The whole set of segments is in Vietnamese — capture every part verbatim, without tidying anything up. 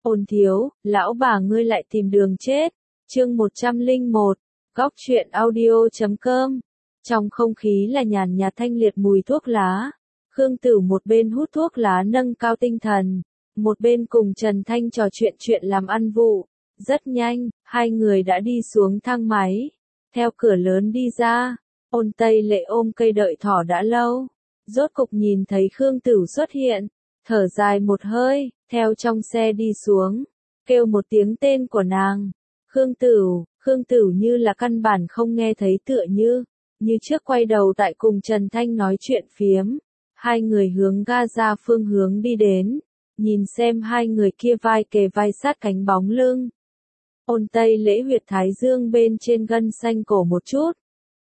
Ôn thiếu, lão bà ngươi lại tìm đường chết. Chương một trăm lẻ một, góc truyện audio chấm com. Trong không khí là nhàn nhạt thanh liệt mùi thuốc lá. Khương Tử một bên hút thuốc lá nâng cao tinh thần, một bên cùng Trần Thanh trò chuyện chuyện làm ăn vụ. Rất nhanh, hai người đã đi xuống thang máy, theo cửa lớn đi ra. Ôn Tây Lệ ôm cây đợi thỏ đã lâu, rốt cục nhìn thấy Khương Tử xuất hiện, thở dài một hơi, theo trong xe đi xuống, kêu một tiếng tên của nàng. Khương Tử, Khương Tử như là căn bản không nghe thấy tựa như, như trước quay đầu tại cùng Trần Thanh nói chuyện phiếm. Hai người hướng ga ra phương hướng đi đến, nhìn xem hai người kia vai kề vai sát cánh bóng lưng. Ôn Tây Lễ huyệt thái dương bên trên gân xanh cổ một chút.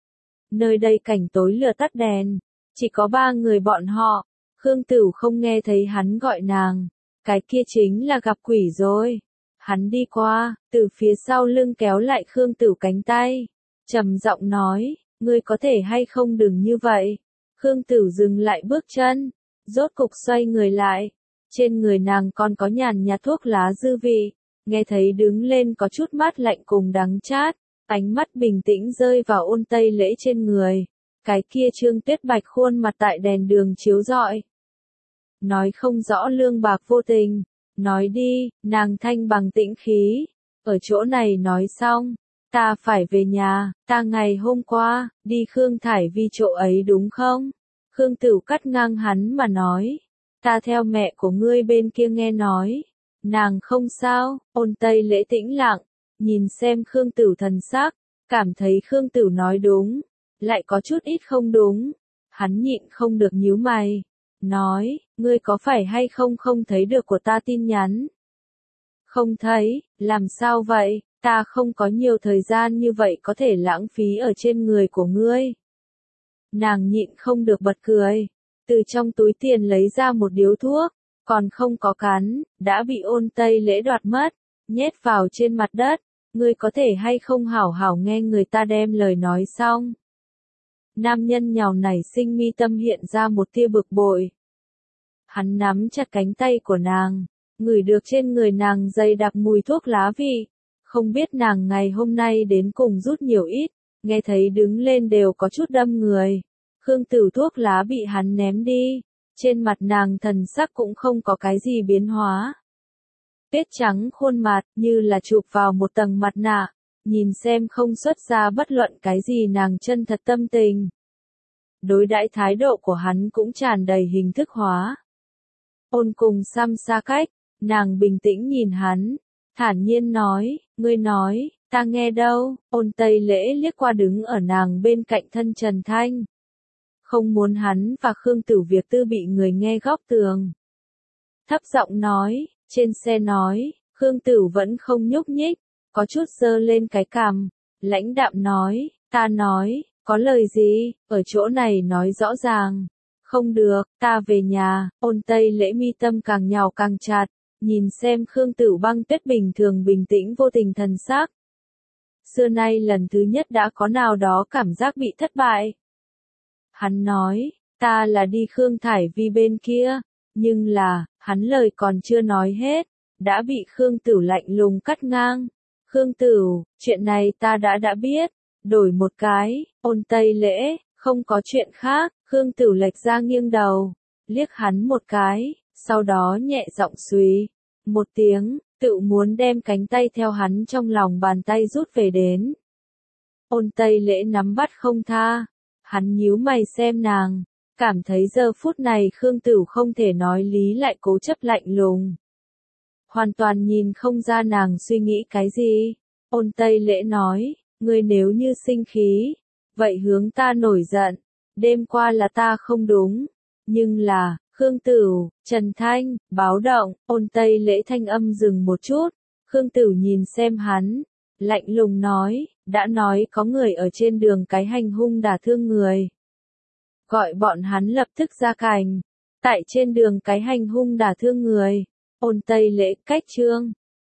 Nơi đây cảnh tối lửa tắt đèn, chỉ có ba người bọn họ. Khương Tử không nghe thấy hắn gọi nàng, cái kia chính là gặp quỷ rồi. Hắn đi qua, từ phía sau lưng kéo lại Khương Tử cánh tay, trầm giọng nói, ngươi có thể hay không đừng như vậy. Khương Tử dừng lại bước chân, rốt cục xoay người lại, trên người nàng còn có nhàn nhạt thuốc lá dư vị, nghe thấy đứng lên có chút mát lạnh cùng đắng chát, ánh mắt bình tĩnh rơi vào Ôn Tây Lễ trên người, cái kia trương tuyết bạch khuôn mặt tại đèn đường chiếu rọi. Nói không rõ lương bạc vô tình, nói đi, nàng thanh bằng tĩnh khí, ở chỗ này nói xong, ta phải về nhà, ta ngày hôm qua, đi Khương Thải Vi chỗ ấy đúng không? Khương Tử cắt ngang hắn mà nói, ta theo mẹ của ngươi bên kia nghe nói, nàng không sao. Ôn Tây Lễ tĩnh lặng, nhìn xem Khương Tử thần sắc, cảm thấy Khương Tử nói đúng, lại có chút ít không đúng, hắn nhịn không được nhíu mày, nói, ngươi có phải hay không không thấy được của ta tin nhắn? Không thấy, làm sao vậy, ta không có nhiều thời gian như vậy có thể lãng phí ở trên người của ngươi. Nàng nhịn không được bật cười, từ trong túi tiền lấy ra một điếu thuốc, còn không có cắn, đã bị Ôn Tây Lễ đoạt mất, nhét vào trên mặt đất, ngươi có thể hay không hảo hảo nghe người ta đem lời nói xong. Nam nhân nhào nảy sinh mi tâm hiện ra một tia bực bội. Hắn nắm chặt cánh tay của nàng, ngửi được trên người nàng dày đặc mùi thuốc lá vị, không biết nàng ngày hôm nay đến cùng rút nhiều ít, nghe thấy đứng lên đều có chút đâm người. Khương Tử thuốc lá bị hắn ném đi, trên mặt nàng thần sắc cũng không có cái gì biến hóa. Tuyết trắng khuôn mặt như là chụp vào một tầng mặt nạ, nhìn xem không xuất ra bất luận cái gì nàng chân thật tâm tình. Đối đãi thái độ của hắn cũng tràn đầy hình thức hóa. Ôn cùng xăm xa cách, nàng bình tĩnh nhìn hắn, thản nhiên nói, ngươi nói, ta nghe đâu. Ôn Tây Lễ liếc qua đứng ở nàng bên cạnh thân Trần Thanh. Không muốn hắn và Khương Tử việc tư bị người nghe góc tường. Thấp giọng nói, trên xe nói, Khương Tử vẫn không nhúc nhích, có chút giơ lên cái cằm, lãnh đạm nói, ta nói, có lời gì, ở chỗ này nói rõ ràng. Không được, ta về nhà. Ôn Tây Lễ mi tâm càng nhào càng chặt, nhìn xem Khương Tử băng tuyết bình thường bình tĩnh vô tình thần sắc. Xưa nay lần thứ nhất đã có nào đó cảm giác bị thất bại. Hắn nói, ta là đi Khương Thải Vi bên kia, nhưng là, hắn lời còn chưa nói hết, đã bị Khương Tử lạnh lùng cắt ngang. Khương Tử, chuyện này ta đã đã biết, đổi một cái. Ôn Tây Lễ, không có chuyện khác. Khương Tử lệch ra nghiêng đầu, liếc hắn một cái, sau đó nhẹ giọng suy một tiếng, tự muốn đem cánh tay theo hắn trong lòng bàn tay rút về đến. Ôn Tây Lễ nắm bắt không tha, hắn nhíu mày xem nàng, cảm thấy giờ phút này Khương Tử không thể nói lý lại cố chấp lạnh lùng. Hoàn toàn nhìn không ra nàng suy nghĩ cái gì. Ôn Tây Lễ nói, ngươi nếu như sinh khí, vậy hướng ta nổi giận. Đêm qua là ta không đúng, nhưng là, Khương Tử, Trần Thanh, báo động. Ôn Tây Lễ thanh âm dừng một chút, Khương Tử nhìn xem hắn, lạnh lùng nói, đã nói có người ở trên đường cái hành hung đả thương người. Gọi bọn hắn lập tức ra cành, tại trên đường cái hành hung đả thương người. Ôn Tây Lễ cách chương,